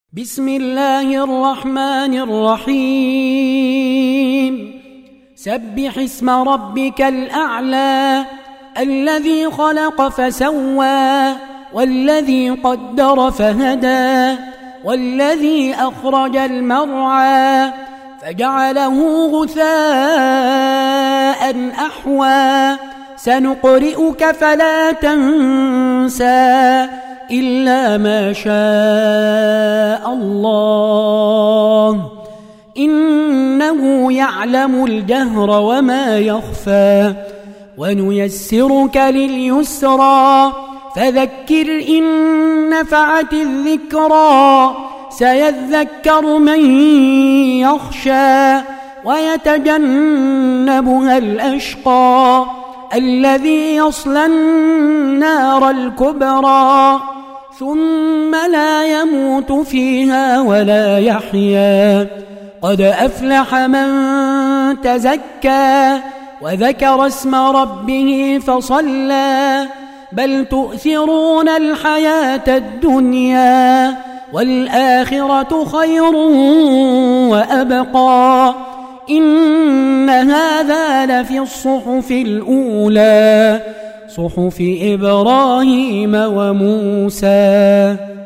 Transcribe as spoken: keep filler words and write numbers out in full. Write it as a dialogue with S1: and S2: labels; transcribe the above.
S1: بسم الله الرحمن الرحيم سبح اسم ربك الأعلى الذي خلق فسوى والذي قدر فهدى والذي أخرج المرعى فجعله غثاء أحوى سنقرئك فلا تنسى إلا ما شاء الله إنه يعلم الجهر وما يخفى ونيسرك لليسرى فذكر إن نفعت الذكرى سيذكر من يخشى ويتجنبها الأشقى الذي يصلى النار الكبرى ثم لا يموت فيها ولا يحيا قد أفلح من تزكى وذكر اسم ربه فصلى بل تؤثرون الحياة الدنيا والآخرة خير وأبقى إن هذا لفي الصحف الأولى صحف إبراهيم وموسى.